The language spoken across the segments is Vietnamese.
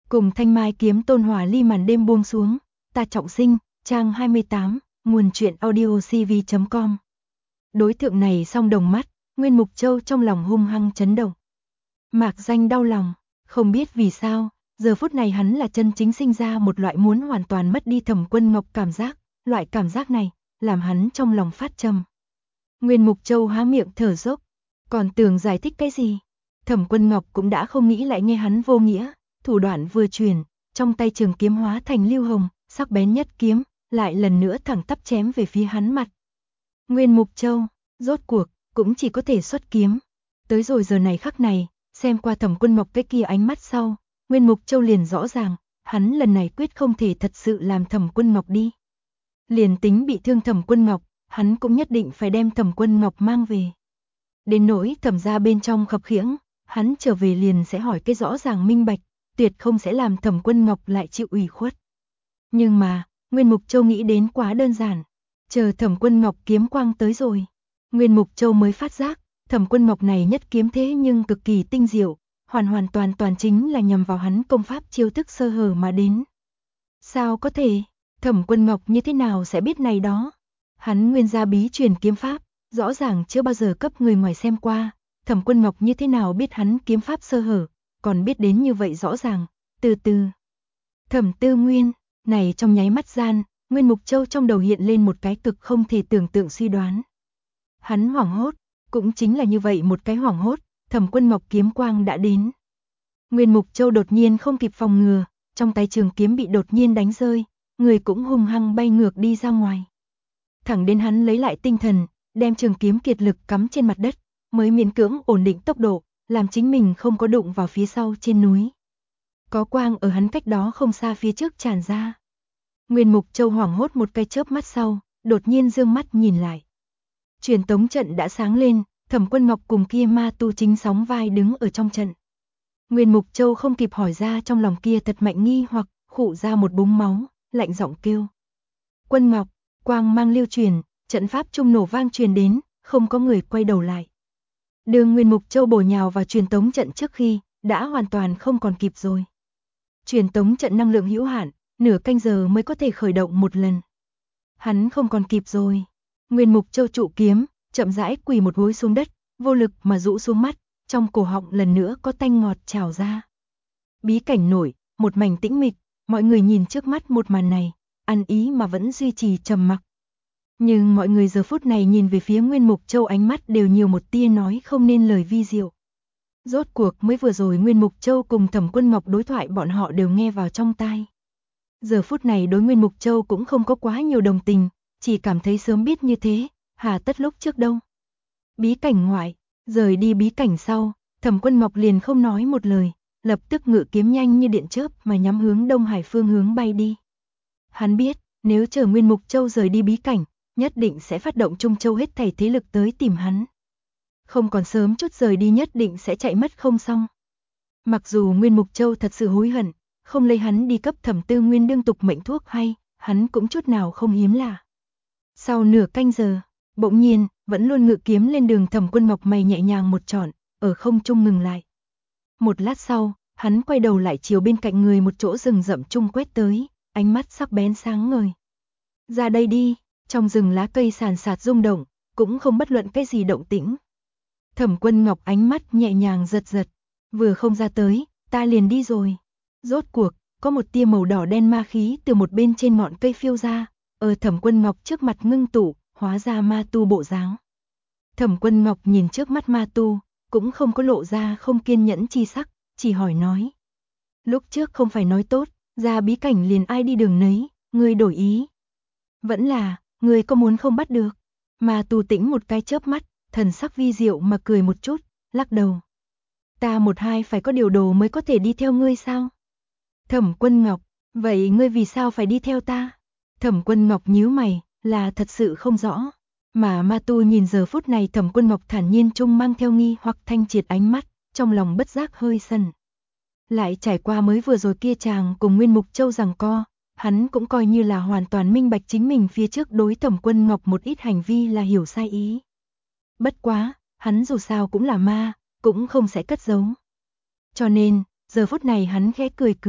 Cùng thanh mai kiếm tôn hỏa ly màn đêm buông xuống, ta trọng sinh, trang 28, nguồn truyện audio cv.com. Đối tượng này song đồng mắt, Nguyên Mục Châu trong lòng hung hăng chấn động. Mạc Danh đau lòng, không biết vì sao, giờ phút này hắn là chân chính sinh ra một loại muốn hoàn toàn mất đi Thẩm Quân Ngọc cảm giác, loại cảm giác này, làm hắn trong lòng phát trầm. Nguyên Mục Châu há miệng thở dốc, còn tưởng giải thích cái gì. Thẩm Quân Ngọc cũng đã không nghĩ lại nghe hắn vô nghĩa, thủ đoạn vừa chuyển, trong tay trường kiếm hóa thành lưu hồng, sắc bén nhất kiếm, lại lần nữa thẳng tắp chém về phía hắn mặt. Nguyên Mục Châu, rốt cuộc, cũng chỉ có thể xuất kiếm. Tới rồi giờ này khắc này, xem qua Thẩm Quân Ngọc cái kia ánh mắt sau, Nguyên Mục Châu liền rõ ràng, hắn lần này quyết không thể thật sự làm Thẩm Quân Ngọc đi. Liền tính bị thương Thẩm Quân Ngọc, hắn cũng nhất định phải đem Thẩm Quân Ngọc mang về. Đến nỗi Thẩm gia bên trong khập khiễng, hắn trở về liền sẽ hỏi cái rõ ràng minh bạch, tuyệt không sẽ làm Thẩm Quân Ngọc lại chịu ủy khuất. Nhưng mà, Nguyên Mục Châu nghĩ đến quá đơn giản, chờ Thẩm Quân Ngọc kiếm quang tới rồi, Nguyên Mục Châu mới phát giác, Thẩm Quân Ngọc này nhất kiếm thế nhưng cực kỳ tinh diệu, hoàn toàn chính là nhằm vào hắn công pháp chiêu thức sơ hở mà đến. Sao có thể, Thẩm Quân Ngọc như thế nào sẽ biết này đó? Hắn nguyên gia bí truyền kiếm pháp, rõ ràng chưa bao giờ cấp người ngoài xem qua, Thẩm Quân Ngọc như thế nào biết hắn kiếm pháp sơ hở, còn biết đến như vậy rõ ràng, từ từ. Thẩm Tư Nguyên, này trong nháy mắt gian, Nguyên Mục Châu trong đầu hiện lên một cái cực không thể tưởng tượng suy đoán. Hắn hoảng hốt, cũng chính là như vậy một cái hoảng hốt, Thẩm Quân Ngọc kiếm quang đã đến. Nguyên Mục Châu đột nhiên không kịp phòng ngừa, trong tay trường kiếm bị đột nhiên đánh rơi, người cũng hung hăng bay ngược đi ra ngoài. Thẳng đến hắn lấy lại tinh thần, đem trường kiếm kiệt lực cắm trên mặt đất, mới miễn cưỡng ổn định tốc độ, làm chính mình không có đụng vào phía sau trên núi. Có quang ở hắn cách đó không xa phía trước tràn ra. Nguyên Mục Châu hoảng hốt một cái chớp mắt sau, đột nhiên dương mắt nhìn lại. Truyền tống trận đã sáng lên, Thẩm Quân Ngọc cùng kia ma tu chính sóng vai đứng ở trong trận. Nguyên Mục Châu không kịp hỏi ra trong lòng kia thật mạnh nghi hoặc, khụ ra một búng máu, lạnh giọng kêu. Quân Ngọc, quang mang lưu truyền, trận pháp trung nổ vang truyền đến, không có người quay đầu lại. Đường Nguyên Mục Châu bổ nhào vào truyền tống trận trước khi, đã hoàn toàn không còn kịp rồi. Truyền tống trận năng lượng hữu hạn, nửa canh giờ mới có thể khởi động một lần. Hắn không còn kịp rồi. Nguyên Mục Châu trụ kiếm, chậm rãi quỳ một gối xuống đất, vô lực mà rũ xuống mắt, trong cổ họng lần nữa có tanh ngọt trào ra. Bí cảnh nổi, một mảnh tĩnh mịch, mọi người nhìn trước mắt một màn này, ăn ý mà vẫn duy trì trầm mặc. Nhưng mọi người giờ phút này nhìn về phía Nguyên Mục Châu ánh mắt đều nhiều một tia nói không nên lời vi diệu. Rốt cuộc mới vừa rồi Nguyên Mục Châu cùng Thẩm Quân Ngọc đối thoại bọn họ đều nghe vào trong tai. Giờ phút này đối Nguyên Mục Châu cũng không có quá nhiều đồng tình, chỉ cảm thấy sớm biết như thế, hà tất lúc trước đâu. Bí cảnh ngoại, rời đi bí cảnh sau, Thẩm Quân Ngọc liền không nói một lời, lập tức ngự kiếm nhanh như điện chớp mà nhắm hướng Đông Hải phương hướng bay đi. Hắn biết, nếu chờ Nguyên Mục Châu rời đi bí cảnh, nhất định sẽ phát động Trung Châu hết thảy thế lực tới tìm hắn. Không còn sớm chút rời đi nhất định sẽ chạy mất không xong. Mặc dù Nguyên Mục Châu thật sự hối hận, không lấy hắn đi cấp Thẩm Tư Nguyên đương tục mệnh thuốc hay, hắn cũng chút nào không hiếm lạ. Sau nửa canh giờ, bỗng nhiên, vẫn luôn ngự kiếm lên đường Thẩm Quân Ngọc mày nhẹ nhàng một trọn, ở không trung ngừng lại. Một lát sau, hắn quay đầu lại chiều bên cạnh người một chỗ rừng rậm trung quét tới, ánh mắt sắc bén sáng ngời. Ra đây đi, trong rừng lá cây sàn sạt rung động, cũng không bất luận cái gì động tĩnh. Thẩm Quân Ngọc ánh mắt nhẹ nhàng giật giật, vừa không ra tới, ta liền đi rồi. Rốt cuộc, có một tia màu đỏ đen ma khí từ một bên trên ngọn cây phiêu ra, ở Thẩm Quân Ngọc trước mặt ngưng tụ, hóa ra ma tu bộ dáng. Thẩm Quân Ngọc nhìn trước mắt ma tu, cũng không có lộ ra không kiên nhẫn chi sắc, chỉ hỏi nói. Lúc trước không phải nói tốt, ra bí cảnh liền ai đi đường nấy, ngươi đổi ý. Vẫn là, ngươi có muốn không bắt được. Ma tu tĩnh một cái chớp mắt, thần sắc vi diệu mà cười một chút, lắc đầu. Ta một hai phải có điều đồ mới có thể đi theo ngươi sao? Thẩm Quân Ngọc, vậy ngươi vì sao phải đi theo ta? Thẩm Quân Ngọc nhíu mày, là thật sự không rõ. Mà ma tu nhìn giờ phút này Thẩm Quân Ngọc thản nhiên trung mang theo nghi hoặc thanh triệt ánh mắt, trong lòng bất giác hơi sần. Lại trải qua mới vừa rồi kia chàng cùng Nguyên Mục Châu giằng co, hắn cũng coi như là hoàn toàn minh bạch chính mình phía trước đối Thẩm Quân Ngọc một ít hành vi là hiểu sai ý. Bất quá, hắn dù sao cũng là ma, cũng không sẽ cất giấu. Cho nên, giờ phút này hắn khẽ cười cười,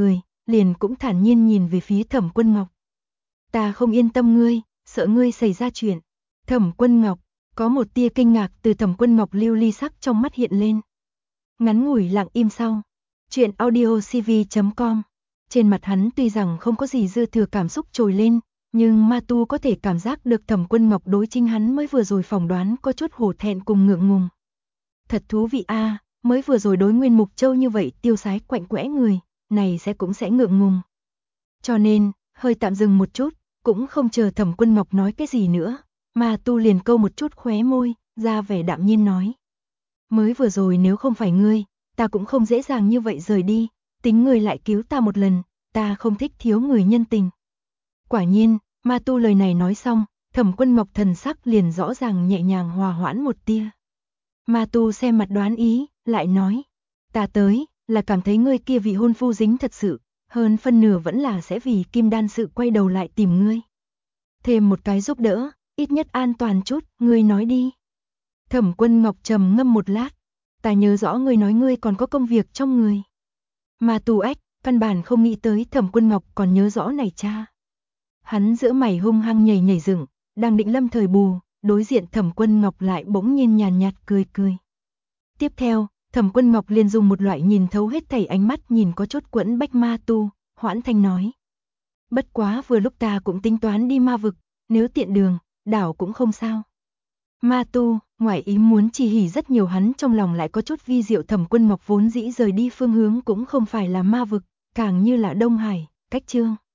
liền cũng thản nhiên nhìn về phía Thẩm Quân Ngọc. Ta không yên tâm ngươi, sợ ngươi xảy ra chuyện. Thẩm Quân Ngọc, có một tia kinh ngạc từ Thẩm Quân Ngọc lưu ly sắc trong mắt hiện lên. Ngắn ngủi lặng im sau. Chuyện audiocv.com. Trên mặt hắn tuy rằng không có gì dư thừa cảm xúc trồi lên, nhưng Ma Tu có thể cảm giác được Thẩm Quân Ngọc đối chính hắn mới vừa rồi phỏng đoán có chút hổ thẹn cùng ngượng ngùng. Thật thú vị a, mới vừa rồi đối Nguyên Mục Châu như vậy tiêu sái quạnh quẽ người, này cũng sẽ ngượng ngùng. Cho nên, hơi tạm dừng một chút, cũng không chờ Thẩm Quân Ngọc nói cái gì nữa, Ma Tu liền câu một chút khóe môi, ra vẻ đạm nhiên nói. Mới vừa rồi nếu không phải ngươi, ta cũng không dễ dàng như vậy rời đi, tính ngươi lại cứu ta một lần, ta không thích thiếu người nhân tình. Quả nhiên, Ma Tu lời này nói xong, Thẩm Quân Ngọc thần sắc liền rõ ràng nhẹ nhàng hòa hoãn một tia. Ma Tu xem mặt đoán ý, lại nói, ta tới, là cảm thấy ngươi kia vị hôn phu dính thật sự, hơn phân nửa vẫn là sẽ vì Kim Đan sự quay đầu lại tìm ngươi. Thêm một cái giúp đỡ, ít nhất an toàn chút, ngươi nói đi. Thẩm Quân Ngọc trầm ngâm một lát, ta nhớ rõ ngươi nói ngươi còn có công việc trong người. Ma Tu ếch, căn bản không nghĩ tới Thẩm Quân Ngọc còn nhớ rõ này cha. Hắn giữa mày hung hăng nhảy nhảy dựng, đang định lâm thời bù, đối diện Thẩm Quân Ngọc lại bỗng nhiên nhàn nhạt cười cười. Tiếp theo, Thẩm Quân Ngọc liền dùng một loại nhìn thấu hết thảy ánh mắt nhìn có chút quẫn bách Ma Tu, hoãn thanh nói. Bất quá vừa lúc ta cũng tính toán đi ma vực, nếu tiện đường, đảo cũng không sao. Ma Tu, ngoài ý muốn chỉ hỉ rất nhiều, hắn trong lòng lại có chút vi diệu. Thẩm Quân Ngọc vốn dĩ rời đi phương hướng cũng không phải là ma vực, càng như là Đông Hải, cách Chương